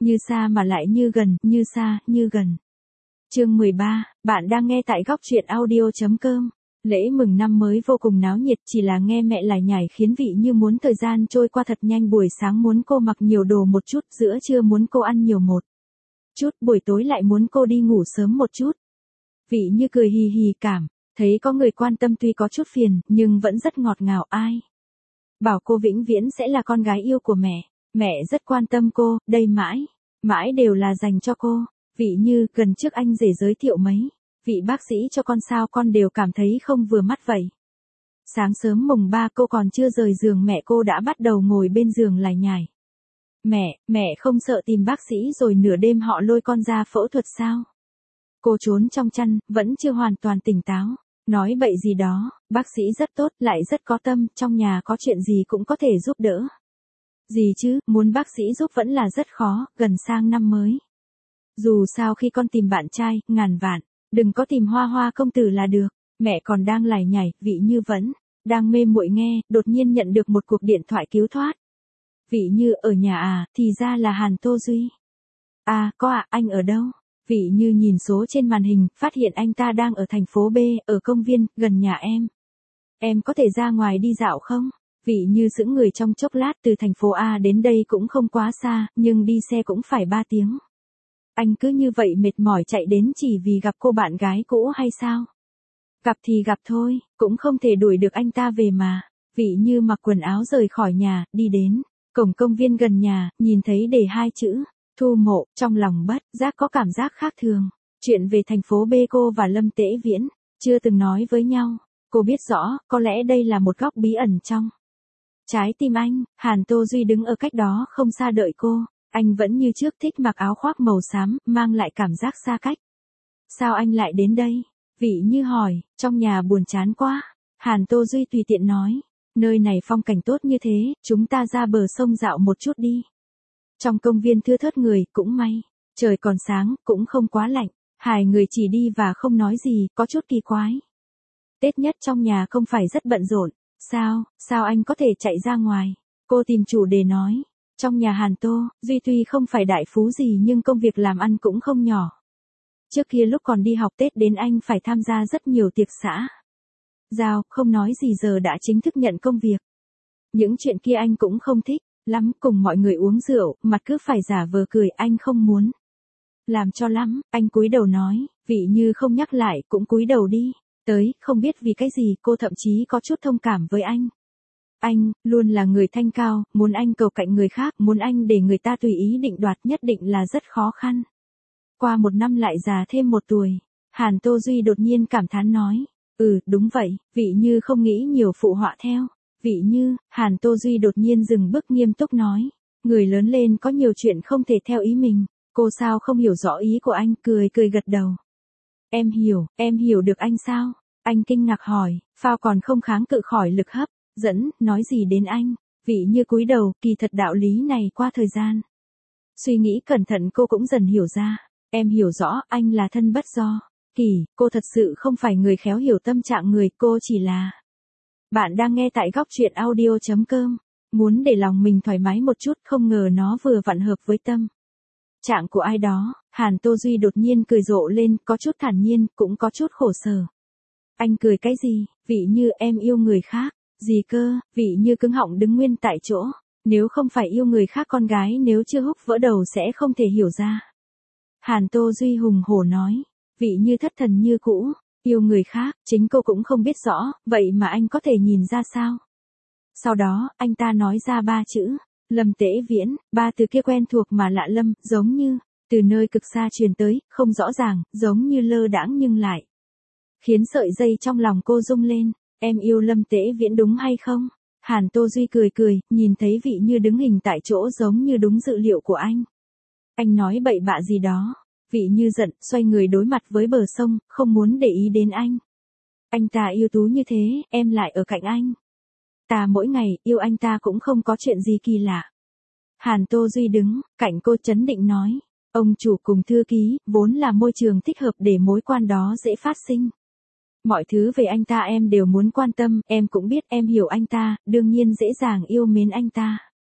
Như xa mà lại như gần, như xa, như gần. Chương 13, bạn đang nghe tại góc truyện audio.com. Lễ mừng năm mới vô cùng náo nhiệt, chỉ là nghe mẹ lải nhải khiến Vị Như muốn thời gian trôi qua thật nhanh. Buổi sáng muốn cô mặc nhiều đồ một chút, giữa trưa muốn cô ăn nhiều một chút, buổi tối lại muốn cô đi ngủ sớm một chút. Vị Như cười hì hì cảm thấy có người quan tâm, tuy có chút phiền, nhưng vẫn rất ngọt ngào. Ai bảo cô vĩnh viễn sẽ là con gái yêu của mẹ. Mẹ rất quan tâm cô, đây mãi, mãi đều là dành cho cô. Vị Như, gần trước anh rể giới thiệu mấy vị bác sĩ cho con sao con đều cảm thấy không vừa mắt vậy. Sáng sớm mùng 3 cô còn chưa rời giường mẹ cô đã bắt đầu ngồi bên giường lải nhải. Mẹ không sợ tìm bác sĩ rồi nửa đêm họ lôi con ra phẫu thuật sao? Cô trốn trong chăn, vẫn chưa hoàn toàn tỉnh táo. Nói bậy gì đó, bác sĩ rất tốt, lại rất có tâm, trong nhà có chuyện gì cũng có thể giúp đỡ. Gì chứ, muốn bác sĩ giúp vẫn là rất khó, gần sang năm mới. Dù sao khi con tìm bạn trai, ngàn vạn, đừng có tìm Hoa Hoa công tử là được. Mẹ còn đang lải nhải, Vị Như vẫn đang mê muội nghe, đột nhiên nhận được một cuộc điện thoại cứu thoát. Vị Như, ở nhà à, thì ra là Hàn Tô Duy. À, có à, anh ở đâu? Vị Như nhìn số trên màn hình, phát hiện anh ta đang ở thành phố B, ở công viên, gần nhà em. Em có thể ra ngoài đi dạo không? Vị Như sững người trong chốc lát, từ thành phố A đến đây cũng không quá xa, nhưng đi xe cũng phải 3 tiếng. Anh cứ như vậy mệt mỏi chạy đến chỉ vì gặp cô bạn gái cũ hay sao? Gặp thì gặp thôi, cũng không thể đuổi được anh ta về mà. Vị Như mặc quần áo rời khỏi nhà, đi đến cổng công viên gần nhà, nhìn thấy đề 2 chữ Thu Mộ, trong lòng bất giác có cảm giác khác thường. Chuyện về thành phố B cô và Lâm Tễ Viễn chưa từng nói với nhau. Cô biết rõ, có lẽ đây là một góc bí ẩn trong trái tim anh. Hàn Tô Duy đứng ở cách đó không xa đợi cô. Anh vẫn như trước thích mặc áo khoác màu xám, mang lại cảm giác xa cách. Sao anh lại đến đây? Vị Như hỏi, trong nhà buồn chán quá. Hàn Tô Duy tùy tiện nói, nơi này phong cảnh tốt như thế, chúng ta ra bờ sông dạo một chút đi. Trong công viên thưa thớt người, cũng may. Trời còn sáng, cũng không quá lạnh. Hai người chỉ đi và không nói gì, có chút kỳ quái. Tết nhất trong nhà không phải rất bận rộn. Sao anh có thể chạy ra ngoài? Cô tìm chủ đề nói. Trong nhà Hàn Tô Duy tuy không phải đại phú gì nhưng công việc làm ăn cũng không nhỏ. Trước kia lúc còn đi học Tết đến anh phải tham gia rất nhiều tiệc xã giao, không nói gì giờ đã chính thức nhận công việc. Những chuyện kia anh cũng không thích lắm, cùng mọi người uống rượu, mặt cứ phải giả vờ cười, anh không muốn làm cho lắm. Anh cúi đầu nói, Vị Như không nhắc lại, cũng cúi đầu đi. Tới, không biết vì cái gì, cô thậm chí có chút thông cảm với anh. Anh, luôn là người thanh cao, muốn anh cầu cạnh người khác, muốn anh để người ta tùy ý định đoạt nhất định là rất khó khăn. Qua 1 năm lại già thêm 1 tuổi. Hàn Tô Duy đột nhiên cảm thán nói. Đúng vậy, Vị Như không nghĩ nhiều phụ họa theo. Vị Như, Hàn Tô Duy đột nhiên dừng bước nghiêm túc nói. Người lớn lên có nhiều chuyện không thể theo ý mình. Cô sao không hiểu rõ ý của anh, cười gật đầu. Em hiểu được anh sao? Anh kinh ngạc hỏi, phao còn không kháng cự khỏi lực hấp dẫn, nói gì đến anh? Vị Như cúi đầu, kỳ thật đạo lý này qua thời gian suy nghĩ cẩn thận cô cũng dần hiểu ra. Em hiểu rõ, anh là thân bất do kỳ, cô thật sự không phải người khéo hiểu tâm trạng người, cô chỉ là. Bạn đang nghe tại góc truyện audio.com, muốn để lòng mình thoải mái một chút, không ngờ nó vừa vặn hợp với tâm trạng của ai đó. Hàn Tô Duy đột nhiên cười rộ lên, có chút thản nhiên, cũng có chút khổ sở. Anh cười cái gì? Vị Như, em yêu người khác. Gì cơ? Vị Như cứng họng đứng nguyên tại chỗ. Nếu không phải yêu người khác, con gái nếu chưa húc vỡ đầu sẽ không thể hiểu ra. Hàn Tô Duy hùng hổ nói. Vị Như thất thần như cũ. Yêu người khác, chính cô cũng không biết rõ, vậy mà anh có thể nhìn ra sao? Sau đó, anh ta nói ra 3 chữ. Lâm Tễ Viễn, 3 từ kia quen thuộc mà lạ lẫm, giống như từ nơi cực xa truyền tới, không rõ ràng, giống như lơ đãng nhưng lại khiến sợi dây trong lòng cô rung lên. Em yêu Lâm Tễ Viễn đúng hay không? Hàn Tô Duy cười, nhìn thấy Vị Như đứng hình tại chỗ giống như đúng dự liệu của anh. Anh nói bậy bạ gì đó. Vị Như giận, xoay người đối mặt với bờ sông, không muốn để ý đến anh. Anh ta yêu tú như thế, em lại ở cạnh anh. Ta mỗi ngày, yêu anh ta cũng không có chuyện gì kỳ lạ. Hàn Tô Duy đứng cạnh cô trấn định nói. Ông chủ cùng thư ký, vốn là môi trường thích hợp để mối quan đó dễ phát sinh. Mọi thứ về anh ta em đều muốn quan tâm, em cũng biết, em hiểu anh ta, đương nhiên dễ dàng yêu mến anh ta.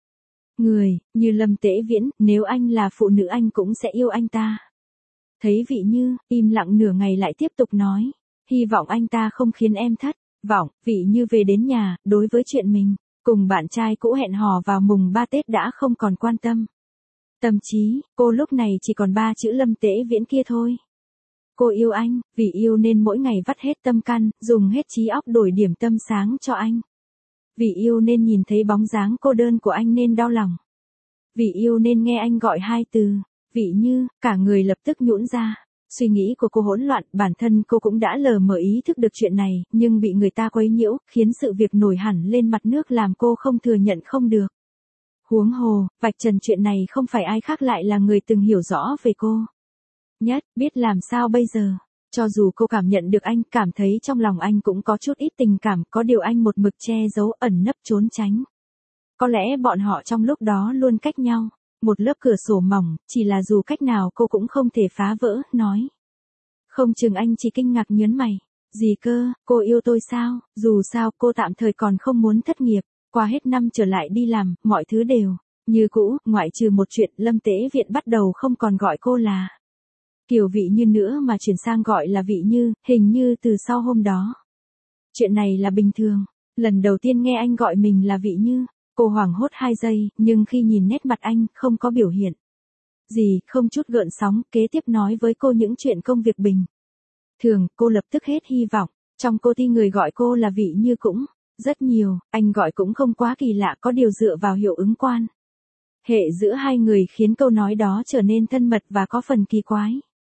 Người, như Lâm Tế Viễn, nếu anh là phụ nữ anh cũng sẽ yêu anh ta. Thấy Vị Như, im lặng nửa ngày lại tiếp tục nói. Hy vọng anh ta không khiến em thất vọng. Vị Như về đến nhà, đối với chuyện mình cùng bạn trai cũ hẹn hò vào mùng 3 Tết đã không còn quan tâm. Tâm trí, cô lúc này chỉ còn 3 chữ Lâm Tế Viễn kia thôi. Cô yêu anh, vì yêu nên mỗi ngày vắt hết tâm can, dùng hết trí óc đổi điểm tâm sáng cho anh. Vì yêu nên nhìn thấy bóng dáng cô đơn của anh nên đau lòng. Vì yêu nên nghe anh gọi 2 từ, Vị Như, cả người lập tức nhũn ra. Suy nghĩ của cô hỗn loạn, bản thân cô cũng đã lờ mờ ý thức được chuyện này, nhưng bị người ta quấy nhiễu, khiến sự việc nổi hẳn lên mặt nước làm cô không thừa nhận không được. Huống hồ, vạch trần chuyện này không phải ai khác lại là người từng hiểu rõ về cô. Nhất, biết làm sao bây giờ. Cho dù cô cảm nhận được anh, cảm thấy trong lòng anh cũng có chút ít tình cảm, có điều anh một mực che giấu ẩn nấp trốn tránh. Có lẽ bọn họ trong lúc đó luôn cách nhau. Một lớp cửa sổ mỏng, chỉ là dù cách nào cô cũng không thể phá vỡ, nói. Không chừng anh chỉ kinh ngạc nhớn mày. Gì cơ, cô yêu tôi sao? Dù sao cô tạm thời còn không muốn thất nghiệp. Qua hết năm trở lại đi làm, mọi thứ đều như cũ, ngoại trừ một chuyện Lâm Tế Viễn bắt đầu không còn gọi cô là Kiều Vị Như nữa mà chuyển sang gọi là Vị Như, hình như từ sau hôm đó. Chuyện này là bình thường. Lần đầu tiên nghe anh gọi mình là Vị Như, cô hoảng hốt 2 giây, nhưng khi nhìn nét mặt anh, không có biểu hiện gì, không chút gợn sóng, kế tiếp nói với cô những chuyện công việc bình thường, cô lập tức hết hy vọng. Trong cô thi người gọi cô là Vị Như cũng rất nhiều, anh gọi cũng không quá kỳ lạ, có điều dựa vào hiệu ứng quan hệ giữa hai người khiến câu nói đó trở nên thân mật và có phần kỳ quái.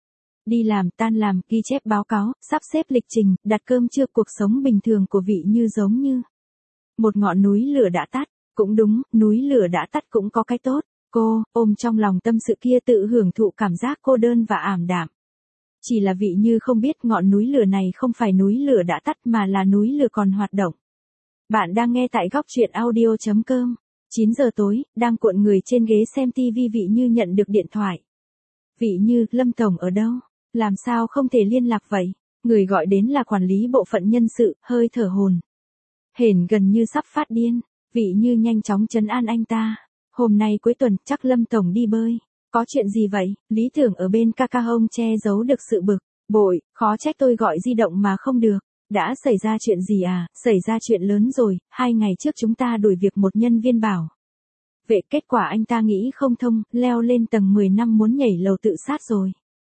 Đi làm, tan làm, ghi chép báo cáo, sắp xếp lịch trình, đặt cơm trưa, cuộc sống bình thường của Vị Như giống như một ngọn núi lửa đã tắt. Cũng đúng, núi lửa đã tắt cũng có cái tốt. Cô, ôm trong lòng tâm sự kia tự hưởng thụ cảm giác cô đơn và ảm đạm. Chỉ là Vị Như không biết ngọn núi lửa này không phải núi lửa đã tắt mà là núi lửa còn hoạt động. Bạn đang nghe tại góc truyện audio.com. 9 giờ tối, đang cuộn người trên ghế xem TV, Vị Như nhận được điện thoại. Vị Như, Lâm Tổng ở đâu? Làm sao không thể liên lạc vậy? Người gọi đến là quản lý bộ phận nhân sự, hơi thở hồn hển gần như sắp phát điên. Vị Như nhanh chóng trấn an anh ta. Hôm nay cuối tuần, chắc Lâm Tổng đi bơi. Có chuyện gì vậy? Lý Tưởng ở bên Kaka Home che giấu được sự bực bội, khó trách tôi gọi di động mà không được. Đã xảy ra chuyện gì à? Xảy ra chuyện lớn rồi, 2 ngày trước chúng ta đuổi việc một nhân viên bảo vệ, kết quả anh ta nghĩ không thông, leo lên tầng 10 năm muốn nhảy lầu tự sát rồi.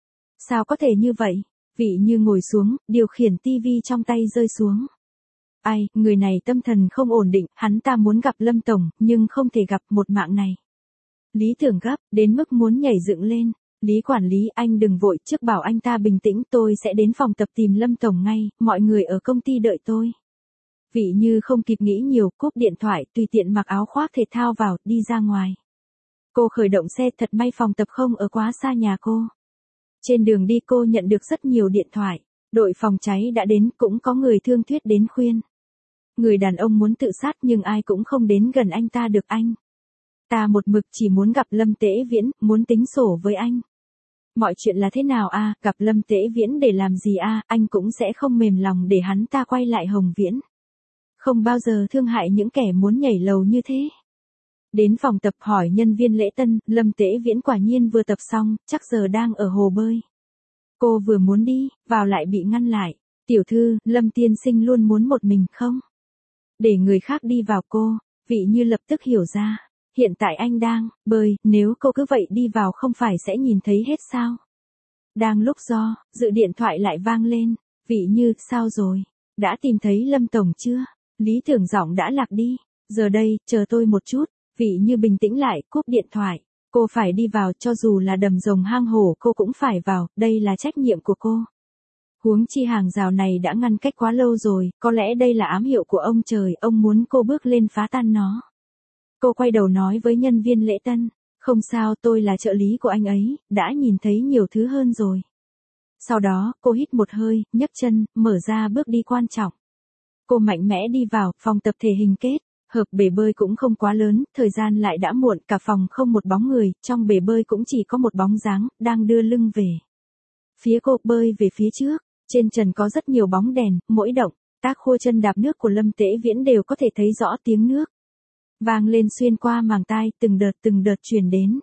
Sao có thể như vậy? Vị Như ngồi xuống, điều khiển tivi trong tay rơi xuống. Ai, người này tâm thần không ổn định, hắn ta muốn gặp Lâm Tổng, nhưng không thể gặp, một mạng này. Lý Tưởng gấp, đến mức muốn nhảy dựng lên. Lý quản lý, anh đừng vội, trước bảo anh ta bình tĩnh, tôi sẽ đến phòng tập tìm Lâm Tổng ngay, mọi người ở công ty đợi tôi. Vị Như không kịp nghĩ nhiều, cúp điện thoại, tùy tiện mặc áo khoác thể thao vào, đi ra ngoài. Cô khởi động xe, thật may phòng tập không ở quá xa nhà cô. Trên đường đi cô nhận được rất nhiều điện thoại. Đội phòng cháy đã đến, cũng có người thương thuyết đến khuyên. Người đàn ông muốn tự sát nhưng ai cũng không đến gần anh ta được. Anh ta một mực chỉ muốn gặp Lâm Tế Viễn, muốn tính sổ với anh. Mọi chuyện là thế nào a? Gặp Lâm Tế Viễn để làm gì a? Anh cũng sẽ không mềm lòng để hắn ta quay lại Hồng Viễn. Không bao giờ thương hại những kẻ muốn nhảy lầu như thế. Đến phòng tập hỏi nhân viên lễ tân, Lâm Tế Viễn quả nhiên vừa tập xong, chắc giờ đang ở hồ bơi. Cô vừa muốn đi, vào lại bị ngăn lại. Tiểu thư, Lâm tiên sinh luôn muốn một mình không? Để người khác đi vào cô. Vị Như lập tức hiểu ra. Hiện tại anh đang bơi, nếu cô cứ vậy đi vào không phải sẽ nhìn thấy hết sao? Đang lúc dự điện thoại lại vang lên. Vị Như, sao rồi? Đã tìm thấy Lâm Tổng chưa? Lý Tưởng giọng đã lạc đi. Giờ đây, chờ tôi một chút. Vị Như bình tĩnh lại, cúp điện thoại. Cô phải đi vào, cho dù là đầm rồng hang hổ cô cũng phải vào, đây là trách nhiệm của cô. Huống chi hàng rào này đã ngăn cách quá lâu rồi, có lẽ đây là ám hiệu của ông trời, ông muốn cô bước lên phá tan nó. Cô quay đầu nói với nhân viên lễ tân, không sao, tôi là trợ lý của anh ấy, đã nhìn thấy nhiều thứ hơn rồi. Sau đó, cô hít một hơi, nhấc chân, mở ra bước đi quan trọng. Cô mạnh mẽ đi vào, phòng tập thể hình kết hợp bể bơi cũng không quá lớn, thời gian lại đã muộn, cả phòng không một bóng người, trong bể bơi cũng chỉ có một bóng dáng, đang đưa lưng về phía cô, bơi về phía trước. Trên trần có rất nhiều bóng đèn, mỗi động tác khua chân đạp nước của Lâm Tế Viễn đều có thể thấy rõ tiếng nước vang lên xuyên qua màng tai, từng đợt truyền đến.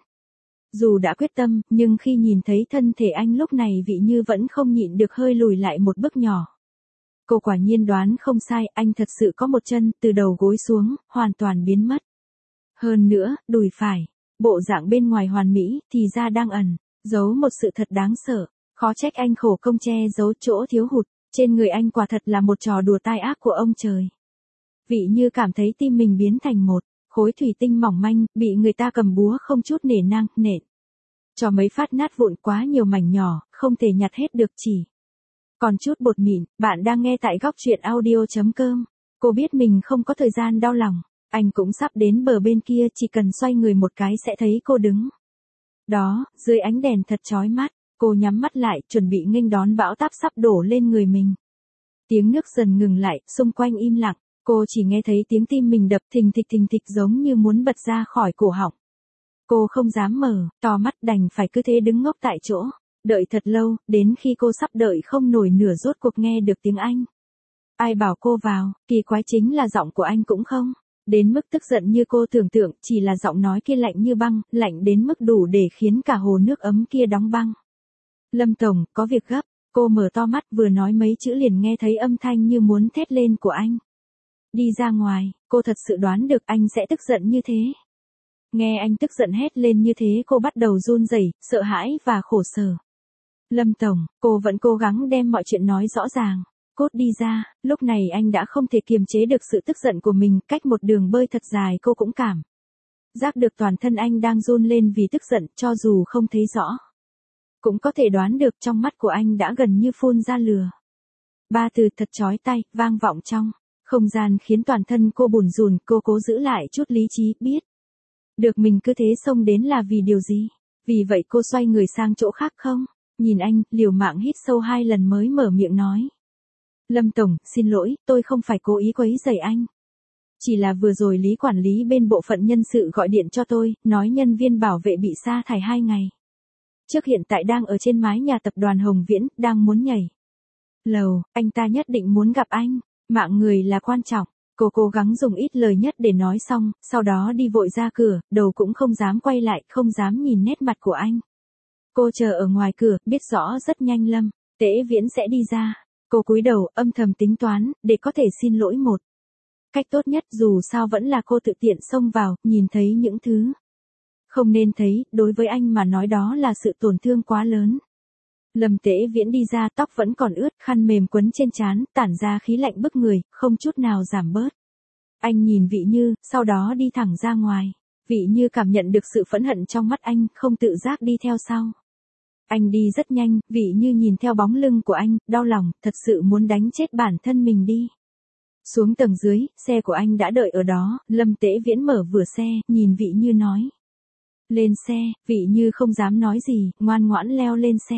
Dù đã quyết tâm, nhưng khi nhìn thấy thân thể anh lúc này Vị Như vẫn không nhịn được hơi lùi lại một bước nhỏ. Cô quả nhiên đoán không sai, anh thật sự có một chân, từ đầu gối xuống, hoàn toàn biến mất. Hơn nữa, đùi phải, bộ dạng bên ngoài hoàn mỹ, thì ra đang ẩn, giấu một sự thật đáng sợ. Khó trách anh khổ công che giấu chỗ thiếu hụt, trên người anh quả thật là một trò đùa tai ác của ông trời. Vị Như cảm thấy tim mình biến thành một khối thủy tinh mỏng manh, bị người ta cầm búa không chút nể nang, nện. Cho mấy phát nát vụn quá nhiều mảnh nhỏ, không thể nhặt hết được chỉ. Còn chút bột mịn, bạn đang nghe tại góc truyện audio.com. Cô biết mình không có thời gian đau lòng, anh cũng sắp đến bờ bên kia, chỉ cần xoay người một cái sẽ thấy cô đứng. Đó, dưới ánh đèn thật chói mắt, cô nhắm mắt lại, chuẩn bị nghênh đón bão táp sắp đổ lên người mình. Tiếng nước dần ngừng lại, xung quanh im lặng, cô chỉ nghe thấy tiếng tim mình đập thình thịch giống như muốn bật ra khỏi cổ họng. Cô không dám mở to mắt, đành phải cứ thế đứng ngốc tại chỗ, đợi thật lâu, đến khi cô sắp đợi không nổi nửa rốt cuộc nghe được tiếng Anh. Ai bảo cô vào, kỳ quái chính là giọng của anh cũng không đến mức tức giận như cô tưởng tượng, chỉ là giọng nói kia lạnh như băng, lạnh đến mức đủ để khiến cả hồ nước ấm kia đóng băng. Lâm Tổng, có việc gấp. Cô mở to mắt, vừa nói mấy chữ liền nghe thấy âm thanh như muốn thét lên của anh. Đi ra ngoài, cô thật sự đoán được anh sẽ tức giận như thế. Nghe anh tức giận hét lên như thế, cô bắt đầu run rẩy, sợ hãi và khổ sở. Lâm Tổng, cô vẫn cố gắng đem mọi chuyện nói rõ ràng. Cốt đi ra, lúc này anh đã không thể kiềm chế được sự tức giận của mình, cách một đường bơi thật dài cô cũng cảm giác được toàn thân anh đang run lên vì tức giận, cho dù không thấy rõ. Cũng có thể đoán được trong mắt của anh đã gần như phun ra lửa. Ba từ thật chói tai, vang vọng trong không gian khiến toàn thân cô bủn rủn, cô cố giữ lại chút lý trí, biết được mình cứ thế xông đến là vì điều gì. Vì vậy cô xoay người sang chỗ khác không, nhìn anh, liều mạng hít sâu 2 lần mới mở miệng nói. Lâm Tổng, xin lỗi, tôi không phải cố ý quấy rầy anh. Chỉ là vừa rồi Lý quản lý bên bộ phận nhân sự gọi điện cho tôi, nói nhân viên bảo vệ bị sa thải 2 ngày. Trước hiện tại đang ở trên mái nhà tập đoàn Hồng Viễn, đang muốn nhảy lầu, anh ta nhất định muốn gặp anh, mạng người là quan trọng. Cô cố gắng dùng ít lời nhất để nói xong, sau đó đi vội ra cửa, đầu cũng không dám quay lại, không dám nhìn nét mặt của anh. Cô chờ ở ngoài cửa, biết rõ rất nhanh Lâm Tễ Viễn sẽ đi ra. Cô cúi đầu, âm thầm tính toán, để có thể xin lỗi một cách tốt nhất, dù sao vẫn là cô tự tiện xông vào, nhìn thấy những thứ không nên thấy, đối với anh mà nói đó là sự tổn thương quá lớn. Lâm Tễ Viễn đi ra, tóc vẫn còn ướt, khăn mềm quấn trên trán, tản ra khí lạnh bức người, không chút nào giảm bớt. Anh nhìn Vị Như, sau đó đi thẳng ra ngoài. Vị Như cảm nhận được sự phẫn hận trong mắt anh, không tự giác đi theo sau. Anh đi rất nhanh, Vị Như nhìn theo bóng lưng của anh, đau lòng, thật sự muốn đánh chết bản thân mình đi. Xuống tầng dưới, xe của anh đã đợi ở đó, Lâm Tễ Viễn mở vừa xe, nhìn Vị Như nói. Lên xe, Vị Như không dám nói gì, ngoan ngoãn leo lên xe.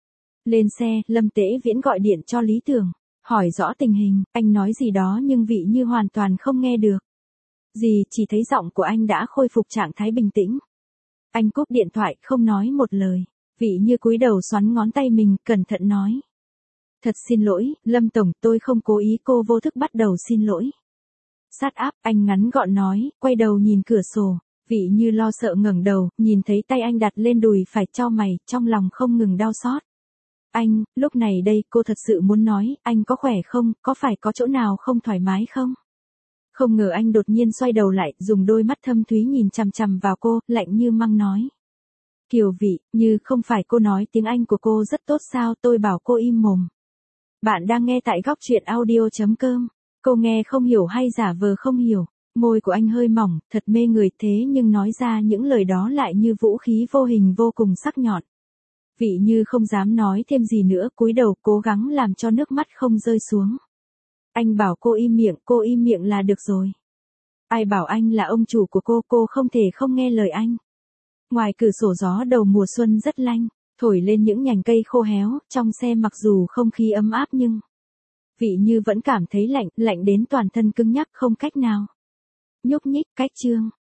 Lên xe, Lâm Tễ Viễn gọi điện cho Lý Tưởng, hỏi rõ tình hình, anh nói gì đó nhưng Vị Như hoàn toàn không nghe được. Gì, chỉ thấy giọng của anh đã khôi phục trạng thái bình tĩnh. Anh cúp điện thoại, không nói một lời. Vị Như cúi đầu xoắn ngón tay mình, cẩn thận nói. Thật xin lỗi, Lâm Tổng, tôi không cố ý, cô vô thức bắt đầu xin lỗi. Shut up, anh ngắn gọn nói, quay đầu nhìn cửa sổ. Vị Như lo sợ ngẩng đầu, nhìn thấy tay anh đặt lên đùi phải, chau mày, trong lòng không ngừng đau xót. Anh, lúc này đây, cô thật sự muốn nói, anh có khỏe không, có phải có chỗ nào không thoải mái không? Không ngờ anh đột nhiên xoay đầu lại, dùng đôi mắt thâm thúy nhìn chằm chằm vào cô, lạnh như băng nói. Kiều Vị, Như không phải cô nói tiếng Anh của cô rất tốt sao, tôi bảo cô im mồm. Bạn đang nghe tại góc truyện audio.com. Cô nghe không hiểu hay giả vờ không hiểu. Môi của anh hơi mỏng, thật mê người, thế nhưng nói ra những lời đó lại như vũ khí vô hình vô cùng sắc nhọn. Vị Như không dám nói thêm gì nữa, cúi đầu cố gắng làm cho nước mắt không rơi xuống. Anh bảo cô im miệng là được rồi. Ai bảo anh là ông chủ của cô không thể không nghe lời anh. Ngoài cửa sổ gió đầu mùa xuân rất lanh, thổi lên những nhành cây khô héo, trong xe mặc dù không khí ấm áp nhưng Vị Như vẫn cảm thấy lạnh, lạnh đến toàn thân cứng nhắc không cách nào nhúc nhích. Cách chương